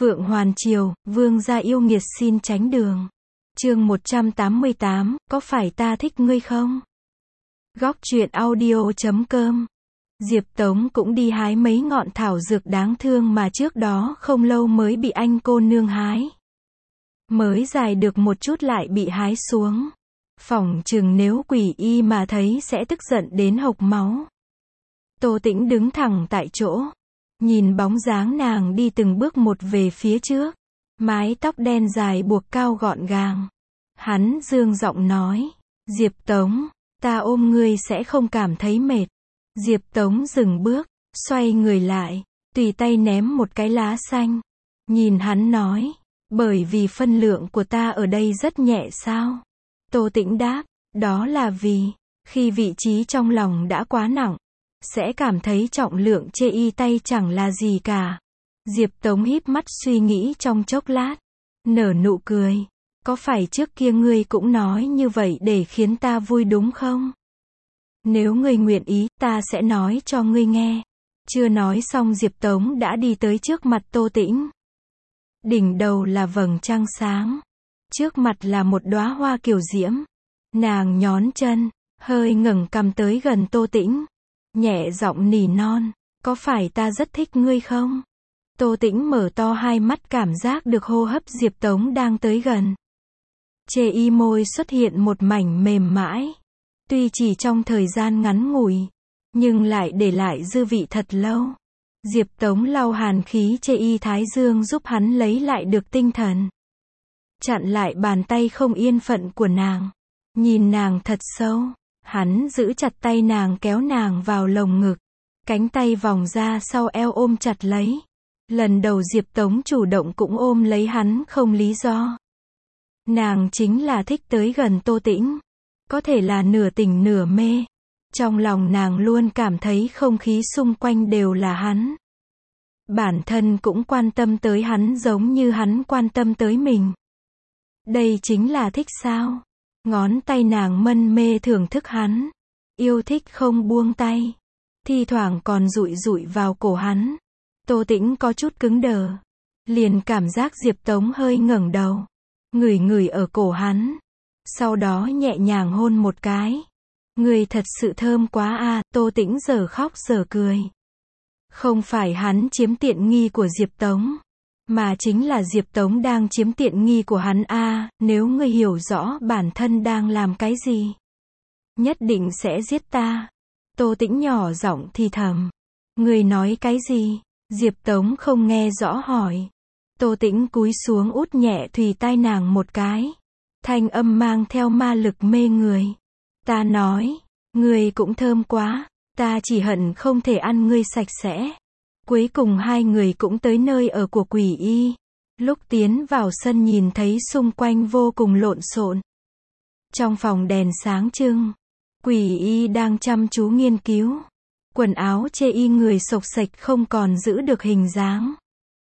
Phượng Hoàn Triều, vương gia yêu nghiệt xin tránh đường. Chương 188, có phải ta thích ngươi không? Góc truyện audio.com. Diệp Tống cũng đi hái mấy ngọn thảo dược đáng thương mà trước đó không lâu mới bị anh cô nương hái. Mới dài được một chút lại bị hái xuống. Phỏng chừng nếu Quỷ Y mà thấy sẽ tức giận đến hộc máu. Tô Tĩnh đứng thẳng tại chỗ. Nhìn bóng dáng nàng đi từng bước một về phía trước. Mái tóc đen dài buộc cao gọn gàng. Hắn dương giọng nói. Diệp Tống, ta ôm ngươi sẽ không cảm thấy mệt. Diệp Tống dừng bước, xoay người lại, tùy tay ném một cái lá xanh. Nhìn hắn nói. Bởi vì phân lượng của ta ở đây rất nhẹ sao? Tô Tĩnh đáp. Đó là vì, khi vị trí trong lòng đã quá nặng, sẽ cảm thấy trọng lượng chê y tay chẳng là gì cả. Diệp Tống híp mắt suy nghĩ trong chốc lát. Nở nụ cười. Có phải trước kia ngươi cũng nói như vậy để khiến ta vui đúng không? Nếu ngươi nguyện ý, ta sẽ nói cho ngươi nghe. Chưa nói xong Diệp Tống đã đi tới trước mặt Tô Tĩnh. Đỉnh đầu là vầng trăng sáng. Trước mặt là một đóa hoa kiều diễm. Nàng nhón chân, hơi ngẩng cằm tới gần Tô Tĩnh. Nhẹ giọng nỉ non. Có phải ta rất thích ngươi không? Tô Tĩnh mở to hai mắt cảm giác được hô hấp Diệp Tống đang tới gần. Chê y môi xuất hiện một mảnh mềm mãi. Tuy chỉ trong thời gian ngắn ngủi, nhưng lại để lại dư vị thật lâu. Diệp Tống lau hàn khí chê y thái dương giúp hắn lấy lại được tinh thần. Chặn lại bàn tay không yên phận của nàng. Nhìn nàng thật sâu. Hắn giữ chặt tay nàng kéo nàng vào lồng ngực. Cánh tay vòng ra sau eo ôm chặt lấy. Lần đầu Diệp Tống chủ động cũng ôm lấy hắn không lý do. Nàng chính là thích tới gần Tô Tĩnh. Có thể là nửa tỉnh nửa mê. Trong lòng nàng luôn cảm thấy không khí xung quanh đều là hắn. Bản thân cũng quan tâm tới hắn giống như hắn quan tâm tới mình. Đây chính là thích sao? Ngón tay nàng mân mê thưởng thức hắn. Yêu thích không buông tay. Thi thoảng còn dụi dụi vào cổ hắn. Tô Tĩnh có chút cứng đờ. Liền cảm giác Diệp Tống hơi ngẩng đầu. Ngửi ngửi ở cổ hắn. Sau đó nhẹ nhàng hôn một cái. Người thật sự thơm quá à, Tô Tĩnh giờ khóc giờ cười. Không phải hắn chiếm tiện nghi của Diệp Tống. Mà chính là Diệp Tống đang chiếm tiện nghi của hắn à, nếu ngươi hiểu rõ bản thân đang làm cái gì. Nhất định sẽ giết ta. Tô Tĩnh nhỏ giọng thì thầm. Ngươi nói cái gì? Diệp Tống không nghe rõ hỏi. Tô Tĩnh cúi xuống út nhẹ thùy tai nàng một cái. Thanh âm mang theo ma lực mê người. Ta nói, ngươi cũng thơm quá, ta chỉ hận không thể ăn ngươi sạch sẽ. Cuối cùng hai người cũng tới nơi ở của Quỷ Y. Lúc tiến vào sân nhìn thấy xung quanh vô cùng lộn xộn. Trong phòng đèn sáng trưng, Quỷ Y đang chăm chú nghiên cứu. Quần áo chê y người xộc xệch không còn giữ được hình dáng.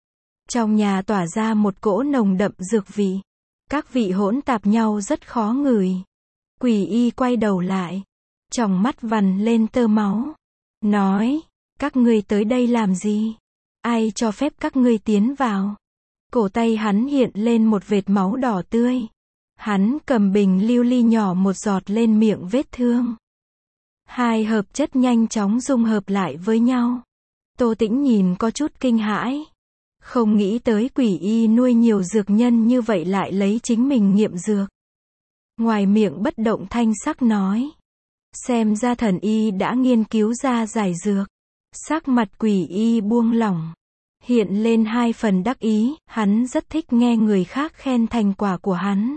Trong nhà tỏa ra một cỗ nồng đậm dược vị. Các vị hỗn tạp nhau rất khó ngửi. Quỷ Y quay đầu lại. Tròng mắt vằn lên tơ máu. Nói, các ngươi tới đây làm gì? Ai cho phép các ngươi tiến vào? Cổ tay hắn hiện lên một vệt máu đỏ tươi. Hắn cầm bình lưu ly nhỏ một giọt lên miệng vết thương. Hai hợp chất nhanh chóng dung hợp lại với nhau. Tô Tĩnh nhìn có chút kinh hãi. Không nghĩ tới Quỷ Y nuôi nhiều dược nhân như vậy lại lấy chính mình nghiệm dược. Ngoài miệng bất động thanh sắc nói. Xem ra thần y đã nghiên cứu ra giải dược. Sắc mặt Quỷ Y buông lỏng. Hiện lên hai phần đắc ý, hắn rất thích nghe người khác khen thành quả của hắn.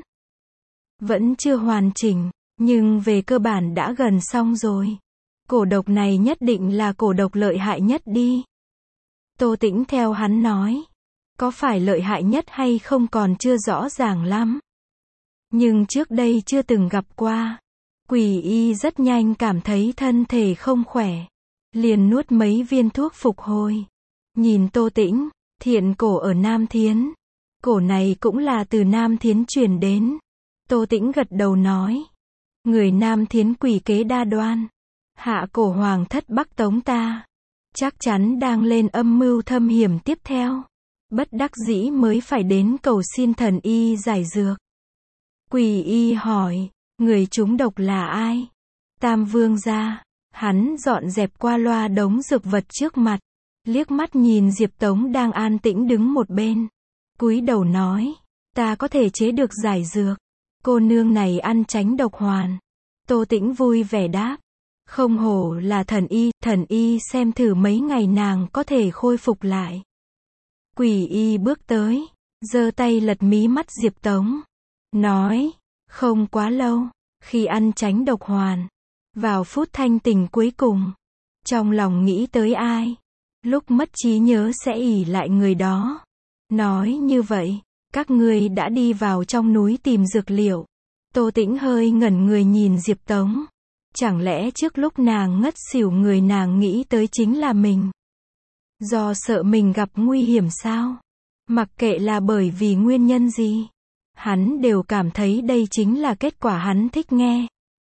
Vẫn chưa hoàn chỉnh, nhưng về cơ bản đã gần xong rồi. Cổ độc này nhất định là cổ độc lợi hại nhất đi. Tô Tĩnh theo hắn nói. Có phải lợi hại nhất hay không còn chưa rõ ràng lắm. Nhưng trước đây chưa từng gặp qua. Quỷ Y rất nhanh cảm thấy thân thể không khỏe. Liền nuốt mấy viên thuốc phục hồi. Nhìn Tô Tĩnh, thiện cổ ở Nam Thiến. Cổ này cũng là từ Nam Thiến truyền đến. Tô Tĩnh gật đầu nói. Người Nam Thiến quỷ kế đa đoan. Hạ cổ hoàng thất Bắc Tống ta. Chắc chắn đang lên âm mưu thâm hiểm tiếp theo. bất đắc dĩ mới phải đến cầu xin thần y giải dược. Quỷ y hỏi, người trúng độc là ai? Tam Vương gia. Hắn dọn dẹp qua loa đống dược vật trước mặt, liếc mắt nhìn Diệp Tống đang an tĩnh đứng một bên, cúi đầu nói, ta có thể chế được giải dược. Cô nương này ăn tránh độc hoàn. Tô Tĩnh vui vẻ đáp, không hổ là thần y xem thử mấy ngày nàng có thể khôi phục lại. Quỷ y bước tới, giơ tay lật mí mắt Diệp Tống, nói, không quá lâu, khi ăn tránh độc hoàn, vào phút thanh tỉnh cuối cùng, trong lòng nghĩ tới ai, lúc mất trí nhớ sẽ ỷ lại người đó. Nói như vậy, các ngươi đã đi vào trong núi tìm dược liệu. Tô Tĩnh hơi ngẩn người nhìn Diệp Tống. Chẳng lẽ trước lúc nàng ngất xỉu người nàng nghĩ tới chính là mình? Do sợ mình gặp nguy hiểm sao? Mặc kệ là bởi vì nguyên nhân gì, hắn đều cảm thấy đây chính là kết quả hắn thích nghe.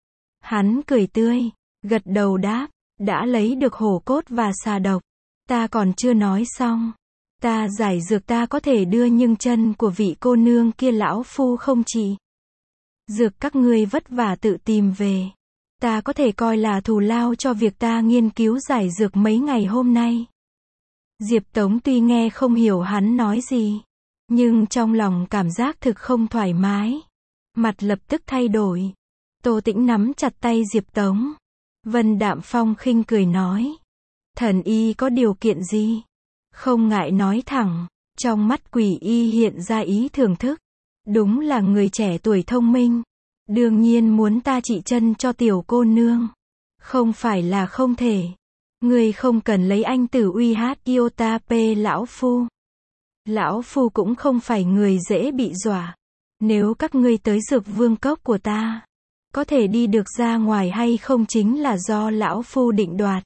Hắn cười tươi, gật đầu đáp, đã lấy được hổ cốt và xà độc. Ta còn chưa nói xong. Ta giải dược ta có thể đưa nhưng chân của vị cô nương kia lão phu không trị. Dược các ngươi vất vả tự tìm về. Ta có thể coi là thù lao cho việc ta nghiên cứu giải dược mấy ngày hôm nay. Diệp Tống tuy nghe không hiểu hắn nói gì, nhưng trong lòng cảm giác thực không thoải mái. Mặt lập tức thay đổi. Tô Tĩnh nắm chặt tay Diệp Tống. Vân Đạm Phong khinh cười nói, thần y có điều kiện gì? Không ngại nói thẳng. Trong mắt quỷ y hiện ra ý thưởng thức. Đúng là người trẻ tuổi thông minh. Đương nhiên muốn ta trị chân cho tiểu cô nương. Không phải là không thể. Ngươi không cần lấy anh tử uy hát iota p lão phu. Lão phu cũng không phải người dễ bị dọa. Nếu các ngươi tới dược vương cốc của ta, có thể đi được ra ngoài hay không chính là do lão phu định đoạt.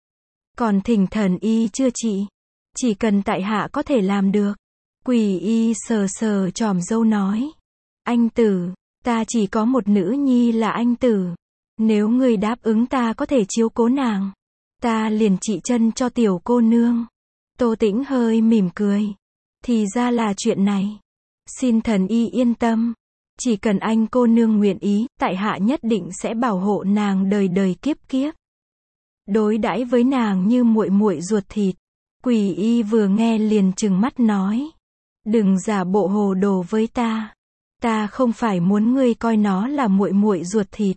Còn thỉnh thần y chưa trị, chỉ cần tại hạ có thể làm được. Quỷ y sờ sờ chòm râu nói, anh tử, ta chỉ có một nữ nhi là anh tử. Nếu ngươi đáp ứng ta có thể chiếu cố nàng, ta liền trị chân cho tiểu cô nương. Tô Tĩnh hơi mỉm cười. Thì ra là chuyện này. Xin thần y yên tâm. Chỉ cần anh cô nương nguyện ý, tại hạ nhất định sẽ bảo hộ nàng đời đời kiếp kiếp. Đối đãi với nàng như muội muội ruột thịt. Quỷ y vừa nghe liền trừng mắt nói, đừng giả bộ hồ đồ với ta. Ta không phải muốn ngươi coi nó là muội muội ruột thịt.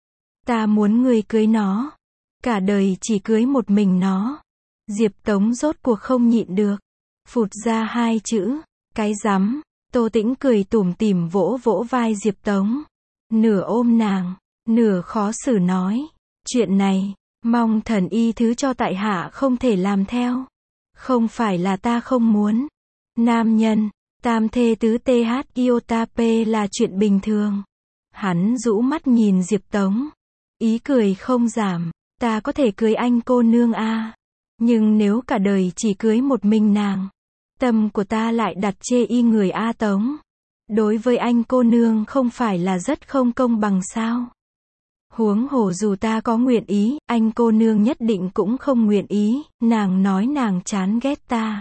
Ta muốn ngươi cưới nó. Cả đời chỉ cưới một mình nó. Diệp Tống rốt cuộc không nhịn được, phụt ra hai chữ, cái rắm. Tô Tĩnh cười tủm tỉm vỗ vỗ vai Diệp Tống, nửa ôm nàng, nửa khó xử nói, chuyện này, mong thần y thứ cho tại hạ không thể làm theo. Không phải là ta không muốn. Nam nhân, tam thê tứ th iota p là chuyện bình thường. Hắn rũ mắt nhìn Diệp Tống, ý cười không giảm, ta có thể cưới anh cô nương a, nhưng nếu cả đời chỉ cưới một mình nàng, tâm của ta lại đặt chê y người A Tống. Đối với anh cô nương không phải là rất không công bằng sao? Huống hồ dù ta có nguyện ý, anh cô nương nhất định cũng không nguyện ý. Nàng nói nàng chán ghét ta.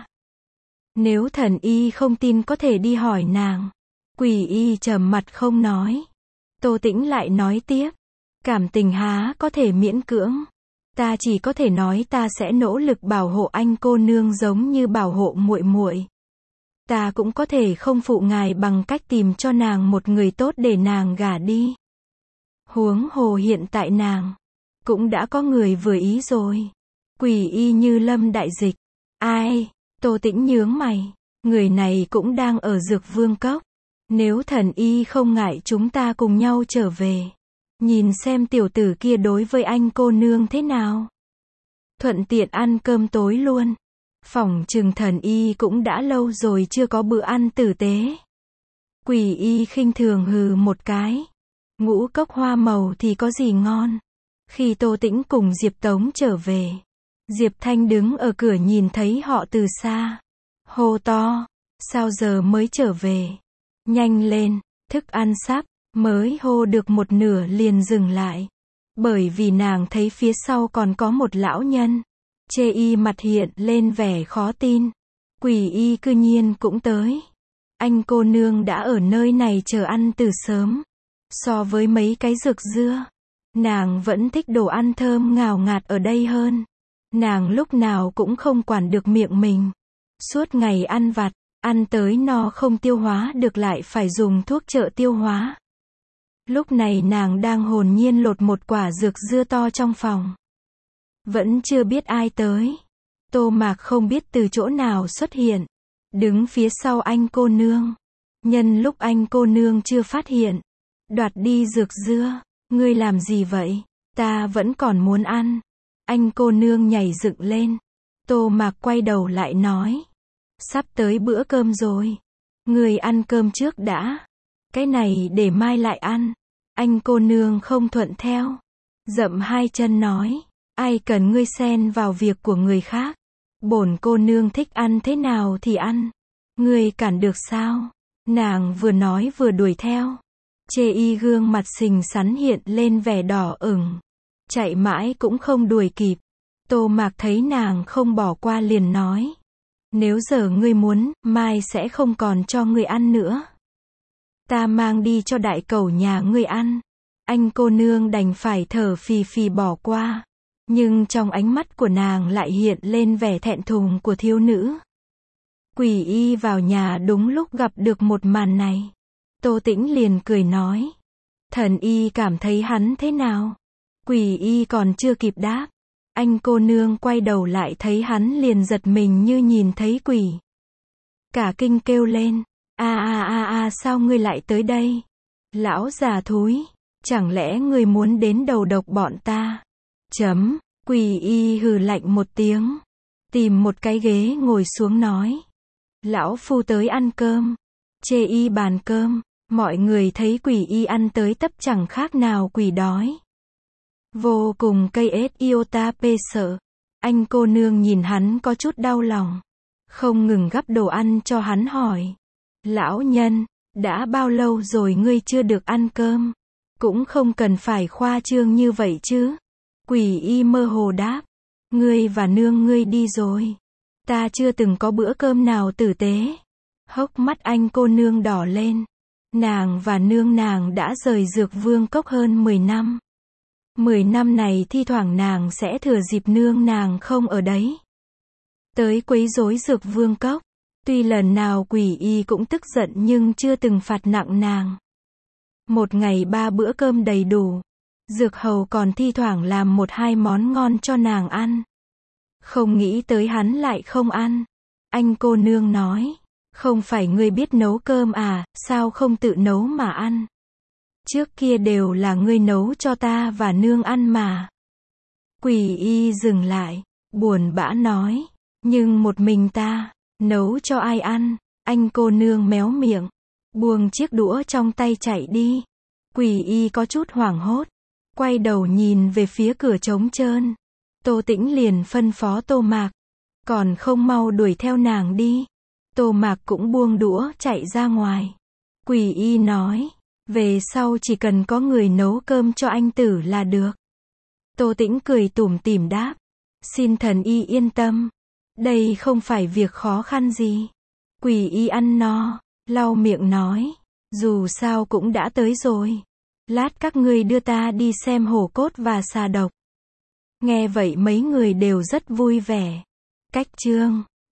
Nếu thần y không tin có thể đi hỏi nàng. Quỷ y trầm mặt không nói. Tô Tĩnh lại nói tiếp, cảm tình há có thể miễn cưỡng. Ta chỉ có thể nói ta sẽ nỗ lực bảo hộ anh cô nương giống như bảo hộ muội muội. Ta cũng có thể không phụ ngài bằng cách tìm cho nàng một người tốt để nàng gả đi. Huống hồ hiện tại nàng cũng đã có người vừa ý rồi. Quỷ y như lâm đại dịch. Ai? Tô Tĩnh nhướng mày. Người này cũng đang ở dược vương cốc. Nếu thần y không ngại chúng ta cùng nhau trở về. Nhìn xem tiểu tử kia đối với anh cô nương thế nào. Thuận tiện ăn cơm tối luôn. Phỏng chừng thần y cũng đã lâu rồi chưa có bữa ăn tử tế. Quỷ y khinh thường hừ một cái. Ngũ cốc hoa màu thì có gì ngon. Khi Tô Tĩnh cùng Diệp Tống trở về, Diệp Thanh đứng ở cửa nhìn thấy họ từ xa. Hô to, sao giờ mới trở về? Nhanh lên, thức ăn sắp. Mới hô được một nửa liền dừng lại. Bởi vì nàng thấy phía sau còn có một lão nhân. Chê y mặt hiện lên vẻ khó tin. Quỷ y cư nhiên cũng tới. Anh cô nương đã ở nơi này chờ ăn từ sớm. So với mấy cái dược dưa, nàng vẫn thích đồ ăn thơm ngào ngạt ở đây hơn. Nàng lúc nào cũng không quản được miệng mình. Suốt ngày ăn vặt, ăn tới no không tiêu hóa được lại phải dùng thuốc trợ tiêu hóa. Lúc này nàng đang hồn nhiên lột một quả dược dưa to trong phòng. Vẫn chưa biết ai tới. Tô Mạc không biết từ chỗ nào xuất hiện. Đứng phía sau anh cô nương. Nhân lúc anh cô nương chưa phát hiện. Đoạt đi dược dưa. Ngươi làm gì vậy? Ta vẫn còn muốn ăn. Anh cô nương nhảy dựng lên. Tô Mạc quay đầu lại nói. Sắp tới bữa cơm rồi. Ngươi ăn cơm trước đã. Cái này để mai lại ăn. Anh cô nương không thuận theo. Dậm hai chân nói. Ai cần ngươi xen vào việc của người khác. Bổn cô nương thích ăn thế nào thì ăn. Ngươi cản được sao? Nàng vừa nói vừa đuổi theo. Chê y gương mặt xinh xắn hiện lên vẻ đỏ ửng. Chạy mãi cũng không đuổi kịp. Tô Mạc thấy nàng không bỏ qua liền nói. Nếu giờ ngươi muốn, mai sẽ không còn cho ngươi ăn nữa. Ta mang đi cho đại cẩu nhà ngươi ăn. Anh cô nương đành phải thở phì phì bỏ qua. Nhưng trong ánh mắt của nàng lại hiện lên vẻ thẹn thùng của thiếu nữ. Quỷ y vào nhà đúng lúc gặp được một màn này. Tô Tĩnh liền cười nói. Thần y cảm thấy hắn thế nào? Quỷ y còn chưa kịp đáp. Anh cô nương quay đầu lại thấy hắn liền giật mình như nhìn thấy quỷ. Cả kinh kêu lên. Sao ngươi lại tới đây? Lão già thúi. Chẳng lẽ ngươi muốn đến đầu độc bọn ta? Quỷ y hừ lạnh một tiếng. Tìm một cái ghế ngồi xuống nói. Lão phu tới ăn cơm. Chê y bàn cơm. Mọi người thấy quỷ y ăn tới tấp chẳng khác nào quỷ đói. Vô cùng cây ết iota pê sợ. Anh cô nương nhìn hắn có chút đau lòng. Không ngừng gắp đồ ăn cho hắn hỏi. Lão nhân, đã bao lâu rồi ngươi chưa được ăn cơm? Cũng không cần phải khoa trương như vậy chứ. Quỷ y mơ hồ đáp. Ngươi và nương ngươi đi rồi. Ta chưa từng có bữa cơm nào tử tế. Hốc mắt anh cô nương đỏ lên. Nàng và nương nàng đã rời Dược Vương Cốc hơn 10 năm. 10 năm này thi thoảng nàng sẽ thừa dịp nương nàng không ở đấy. Tới quấy rối Dược Vương Cốc. Tuy lần nào quỷ y cũng tức giận nhưng chưa từng phạt nặng nàng. Một ngày 3 bữa cơm đầy đủ. Dược hầu còn thi thoảng làm 1-2 món ngon cho nàng ăn. Không nghĩ tới hắn lại không ăn. Anh cô nương nói. Không phải ngươi biết nấu cơm à, sao không tự nấu mà ăn? Trước kia đều là ngươi nấu cho ta và nương ăn mà. Quỷ y dừng lại, buồn bã nói. Nhưng một mình ta, nấu cho ai ăn? Anh cô nương méo miệng, buông chiếc đũa trong tay chạy đi. Quỷ y có chút hoảng hốt, quay đầu nhìn về phía cửa trống trơn. Tô Tĩnh liền phân phó Tô Mạc, còn không mau đuổi theo nàng đi. Tô Mạc cũng buông đũa chạy ra ngoài. Quỷ y nói, về sau chỉ cần có người nấu cơm cho anh tử là được. Tô Tĩnh cười tủm tỉm đáp, xin thần y yên tâm, đây không phải việc khó khăn gì. Quỷ y ăn no, lau miệng nói, dù sao cũng đã tới rồi. Lát các ngươi đưa ta đi xem hổ cốt và xà độc. Nghe vậy mấy người đều rất vui vẻ. Cách chương